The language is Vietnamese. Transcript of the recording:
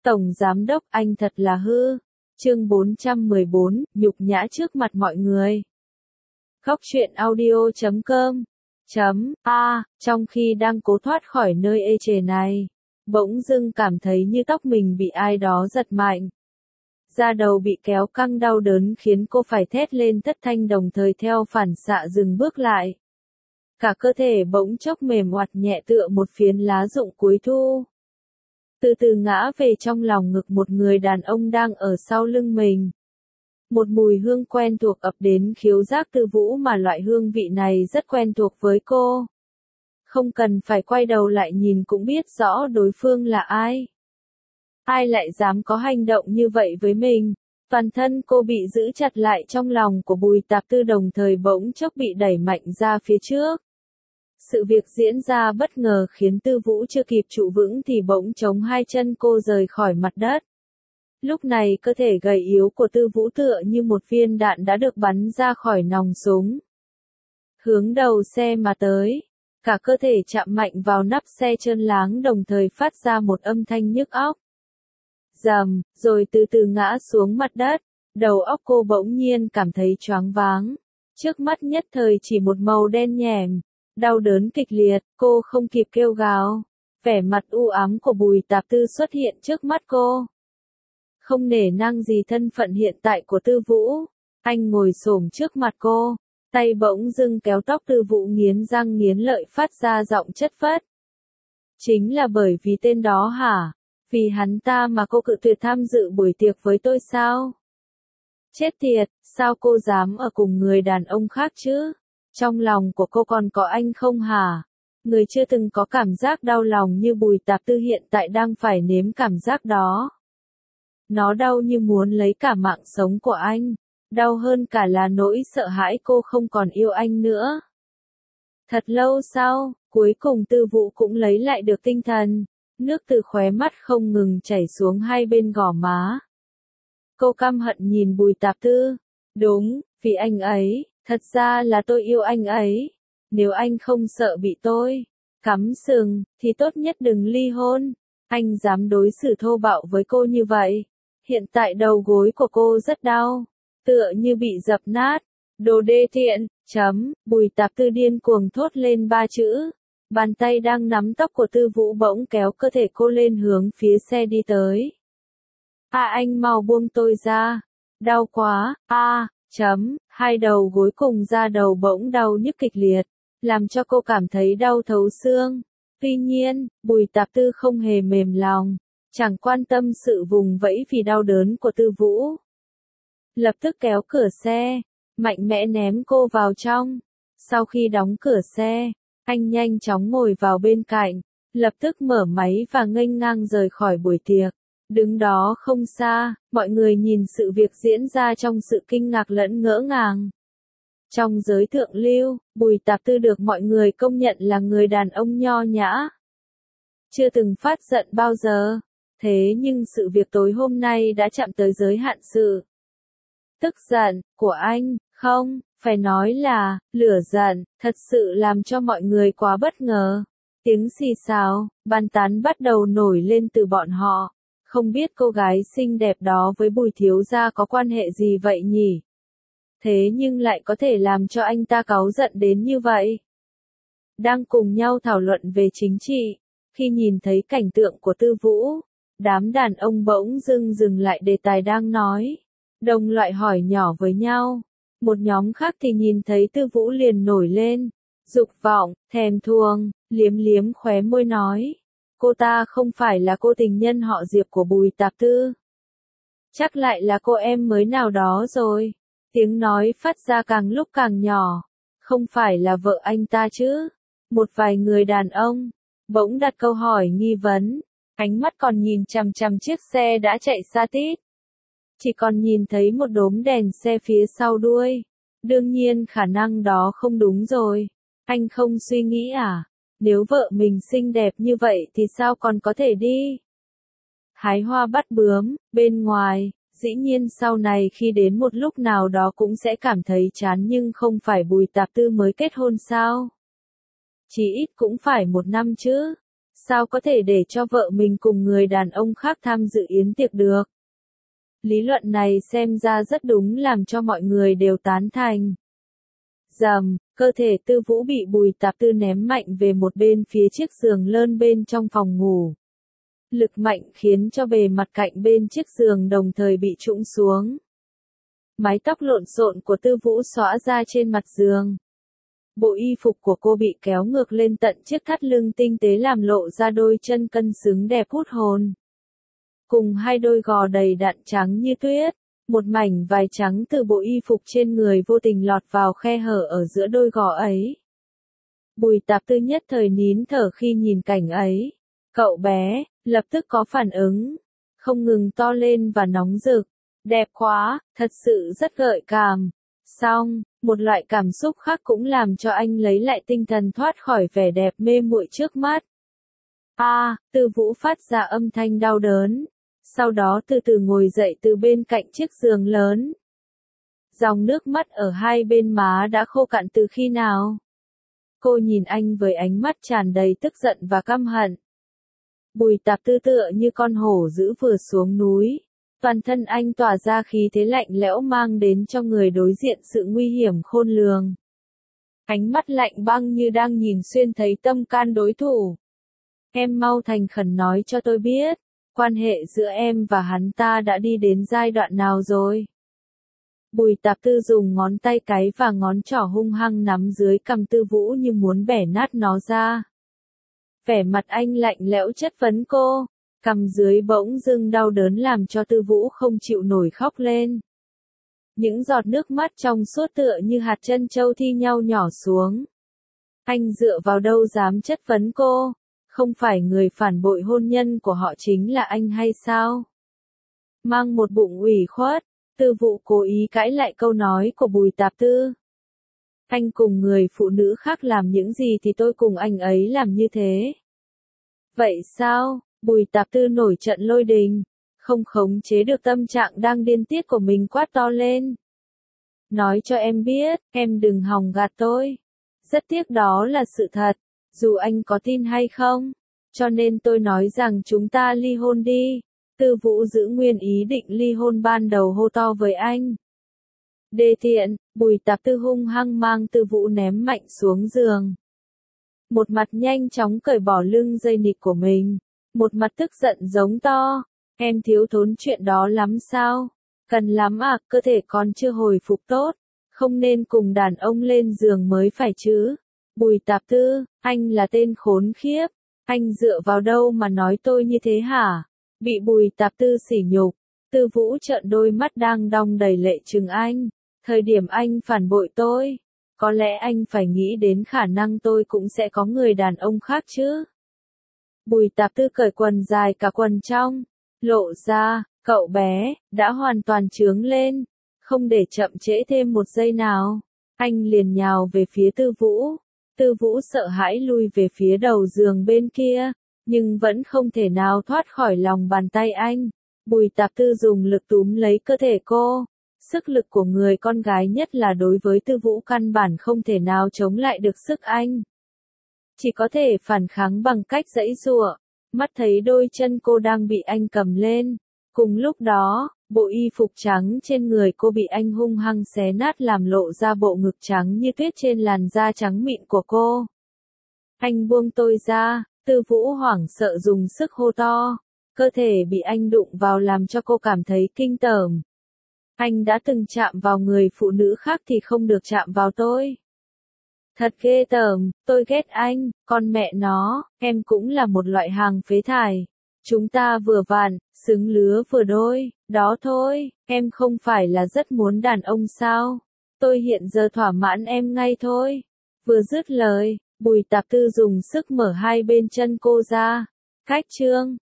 Tổng Giám Đốc anh thật là hư. Chương 414, nhục nhã trước mặt mọi người. Khóc chuyện audio.com Trong khi đang cố thoát khỏi nơi ê chề này, bỗng dưng cảm thấy như tóc mình bị ai đó giật mạnh. Da đầu bị kéo căng đau đớn khiến cô phải thét lên thất thanh, đồng thời theo phản xạ dừng bước lại. Cả cơ thể bỗng chốc mềm oặt nhẹ tựa một phiến lá rụng cuối thu. Từ từ ngã về trong lòng ngực một người đàn ông đang ở sau lưng mình. Một mùi hương quen thuộc ập đến khiếu giác Tư Vũ, mà loại hương vị này rất quen thuộc với cô. Không cần phải quay đầu lại nhìn cũng biết rõ đối phương là ai. Ai lại dám có hành động như vậy với mình? Toàn thân cô bị giữ chặt lại trong lòng của Bùi Tạp Tư, đồng thời bỗng chốc bị đẩy mạnh ra phía trước. Sự việc diễn ra bất ngờ khiến Tư Vũ chưa kịp trụ vững thì bỗng chống hai chân cô rời khỏi mặt đất. Lúc này cơ thể gầy yếu của Tư Vũ tựa như một viên đạn đã được bắn ra khỏi nòng súng. Hướng đầu xe mà tới, cả cơ thể chạm mạnh vào nắp xe trơn láng, đồng thời phát ra một âm thanh nhức óc. Rầm, rồi từ từ ngã xuống mặt đất, đầu óc cô bỗng nhiên cảm thấy choáng váng. Trước mắt nhất thời chỉ một màu đen nhèm. Đau đớn kịch liệt, cô không kịp kêu gào. Vẻ mặt u ám của Bùi Tạp Tư xuất hiện trước mắt cô. Không nể nang gì thân phận hiện tại của Tư Vũ, anh ngồi xổm trước mặt cô, tay bỗng dưng kéo tóc Tư Vũ, nghiến răng nghiến lợi phát ra giọng chất phất. Chính là bởi vì tên đó hả? Vì hắn ta mà cô cự tuyệt tham dự buổi tiệc với tôi sao? Chết tiệt, sao cô dám ở cùng người đàn ông khác chứ? Trong lòng của cô còn có anh không hả? Người chưa từng có cảm giác đau lòng như Bùi Tạp Tư hiện tại đang phải nếm cảm giác đó. Nó đau như muốn lấy cả mạng sống của anh. Đau hơn cả là nỗi sợ hãi cô không còn yêu anh nữa. Thật lâu sau, cuối cùng Tư Vũ cũng lấy lại được tinh thần. Nước từ khóe mắt không ngừng chảy xuống hai bên gò má. Cô căm hận nhìn Bùi Tạp Tư. Đúng, vì anh ấy. Thật ra là tôi yêu anh ấy. Nếu anh không sợ bị tôi cắm sừng, thì tốt nhất đừng ly hôn. Anh dám đối xử thô bạo với cô như vậy. Hiện tại đầu gối của cô rất đau, tựa như bị dập nát. Đồ đê tiện, Bùi Tạp Tư điên cuồng thốt lên ba chữ. Bàn tay đang nắm tóc của Tư Vũ bỗng kéo cơ thể cô lên hướng phía xe đi tới. Anh mau buông tôi ra. Đau quá, hai đầu gối cùng da đầu bỗng đau nhức kịch liệt, làm cho cô cảm thấy đau thấu xương. Tuy nhiên, Bùi Tạp Tư không hề mềm lòng, chẳng quan tâm sự vùng vẫy vì đau đớn của Tư Vũ. Lập tức kéo cửa xe, mạnh mẽ ném cô vào trong. Sau khi đóng cửa xe, anh nhanh chóng ngồi vào bên cạnh, lập tức mở máy và nghênh ngang rời khỏi buổi tiệc. Đứng đó không xa, mọi người nhìn sự việc diễn ra trong sự kinh ngạc lẫn ngỡ ngàng. Trong giới thượng lưu, Bùi Tạp Tư được mọi người công nhận là người đàn ông nho nhã. Chưa từng phát giận bao giờ. Thế nhưng sự việc tối hôm nay đã chạm tới giới hạn sự tức giận của anh, không, phải nói là lửa giận, thật sự làm cho mọi người quá bất ngờ. Tiếng xì xào, bàn tán bắt đầu nổi lên từ bọn họ. Không biết cô gái xinh đẹp đó với Bùi thiếu gia có quan hệ gì vậy nhỉ? Thế nhưng lại có thể làm cho anh ta cáu giận đến như vậy. Đang cùng nhau thảo luận về chính trị, khi nhìn thấy cảnh tượng của Tư Vũ, đám đàn ông bỗng dưng dừng lại đề tài đang nói. Đồng loại hỏi nhỏ với nhau. Một nhóm khác thì nhìn thấy Tư Vũ liền nổi lên. Dục vọng, thèm thuồng, liếm liếm khóe môi nói. Cô ta không phải là cô tình nhân họ Diệp của Bùi Tạp Tư. Chắc lại là cô em mới nào đó rồi. Tiếng nói phát ra càng lúc càng nhỏ. Không phải là vợ anh ta chứ? Một vài người đàn ông bỗng đặt câu hỏi nghi vấn. Ánh mắt còn nhìn chằm chằm chiếc xe đã chạy xa tít. Chỉ còn nhìn thấy một đốm đèn xe phía sau đuôi. Đương nhiên khả năng đó không đúng rồi. Anh không suy nghĩ à? Nếu vợ mình xinh đẹp như vậy thì sao còn có thể đi hái hoa bắt bướm bên ngoài? Dĩ nhiên sau này khi đến một lúc nào đó cũng sẽ cảm thấy chán, nhưng không phải Bùi Tạp Tư mới kết hôn sao? Chỉ ít cũng phải 1 năm chứ. sao có thể để cho vợ mình cùng người đàn ông khác tham dự yến tiệc được. Lý luận này xem ra rất đúng làm cho mọi người đều tán thành. Rầm, cơ thể Tư Vũ bị Bùi Tạp Tư ném mạnh về một bên phía chiếc giường lớn bên trong phòng ngủ. Lực mạnh khiến cho bề mặt cạnh bên chiếc giường đồng thời bị trũng xuống. Mái tóc lộn xộn của Tư Vũ xõa ra trên mặt giường. Bộ y phục của cô bị kéo ngược lên tận chiếc thắt lưng tinh tế làm lộ ra đôi chân cân xứng đẹp hút hồn. Cùng hai đôi gò đầy đặn trắng như tuyết, một mảnh vải trắng từ bộ y phục trên người vô tình lọt vào khe hở ở giữa đôi gò ấy. Bùi Tạp Tư nhất thời nín thở khi nhìn cảnh ấy. Cậu bé, lập tức có phản ứng, không ngừng to lên và nóng rực. Đẹp quá, thật sự rất gợi cảm. Xong, một loại cảm xúc khác cũng làm cho anh lấy lại tinh thần thoát khỏi vẻ đẹp mê muội trước mắt. Tư Vũ phát ra âm thanh đau đớn. Sau đó từ từ ngồi dậy từ bên cạnh chiếc giường lớn. Dòng nước mắt ở hai bên má đã khô cạn từ khi nào? Cô nhìn anh với ánh mắt tràn đầy tức giận và căm hận. Bùi Tạp Tư tựa như con hổ dữ vừa xuống núi. Toàn thân anh tỏa ra khí thế lạnh lẽo mang đến cho người đối diện sự nguy hiểm khôn lường. Ánh mắt lạnh băng như đang nhìn xuyên thấy tâm can đối thủ. Em mau thành khẩn nói cho tôi biết, quan hệ giữa em và hắn ta đã đi đến giai đoạn nào rồi? Bùi Tạp Tư dùng ngón tay cái và ngón trỏ hung hăng nắm dưới cằm Tư Vũ như muốn bẻ nát nó ra. Vẻ mặt anh lạnh lẽo chất vấn cô, cằm dưới bỗng dưng đau đớn làm cho Tư Vũ không chịu nổi khóc lên. Những giọt nước mắt trong suốt tựa như hạt trân châu thi nhau nhỏ xuống. Anh dựa vào đâu dám chất vấn cô? Không phải người phản bội hôn nhân của họ chính là anh hay sao? Mang một bụng ủy khuất, Tư Vũ cố ý cãi lại câu nói của Bùi Tạp Tư. Anh cùng người phụ nữ khác làm những gì thì tôi cùng anh ấy làm như thế. Vậy sao? Bùi Tạp Tư nổi trận lôi đình, không khống chế được tâm trạng đang điên tiết của mình quát to lên. Nói cho em biết, em đừng hòng gạt tôi. Rất tiếc đó là sự thật, dù anh có tin hay không. Cho nên tôi nói rằng chúng ta ly hôn đi. Tư Vũ giữ nguyên ý định ly hôn ban đầu hô to với anh. Đê tiện, Bùi Tạp Tư hung hăng mang Tư Vũ ném mạnh xuống giường. Một mặt nhanh chóng cởi bỏ lưng dây nịt của mình. Một mặt tức giận giống to. Em thiếu thốn chuyện đó lắm sao? Cần lắm à, cơ thể còn chưa hồi phục tốt. Không nên cùng đàn ông lên giường mới phải chứ. Bùi Tạp Tư, anh là tên khốn khiếp. Anh dựa vào đâu mà nói tôi như thế hả? Bị Bùi Tạp Tư sỉ nhục. Tư Vũ trợn đôi mắt đang đong đầy lệ trừng anh. Thời điểm anh phản bội tôi, có lẽ anh phải nghĩ đến khả năng tôi cũng sẽ có người đàn ông khác chứ. Bùi Tạp Tư cởi quần dài cả quần trong, lộ ra, cậu bé, đã hoàn toàn trướng lên. Không để chậm trễ thêm một giây nào, anh liền nhào về phía Tư Vũ. Tư Vũ sợ hãi lui về phía đầu giường bên kia, nhưng vẫn không thể nào thoát khỏi lòng bàn tay anh. Bùi Tạp Tư dùng lực túm lấy cơ thể cô. Sức lực của người con gái nhất là đối với Tư Vũ căn bản không thể nào chống lại được sức anh. Chỉ có thể phản kháng bằng cách giãy giụa. Mắt thấy đôi chân cô đang bị anh cầm lên. Cùng lúc đó, bộ y phục trắng trên người cô bị anh hung hăng xé nát làm lộ ra bộ ngực trắng như tuyết trên làn da trắng mịn của cô. Anh buông tôi ra, Tư Vũ hoảng sợ dùng sức hô to. Cơ thể bị anh đụng vào làm cho cô cảm thấy kinh tởm. Anh đã từng chạm vào người phụ nữ khác thì không được chạm vào tôi. Thật ghê tởm, tôi ghét anh, con mẹ nó, em cũng là một loại hàng phế thải. Chúng ta vừa vặn, xứng lứa vừa đôi, đó thôi, em không phải là rất muốn đàn ông sao? Tôi hiện giờ thỏa mãn em ngay thôi. Vừa dứt lời, Bùi Tạp Tư dùng sức mở hai bên chân cô ra. Cách chương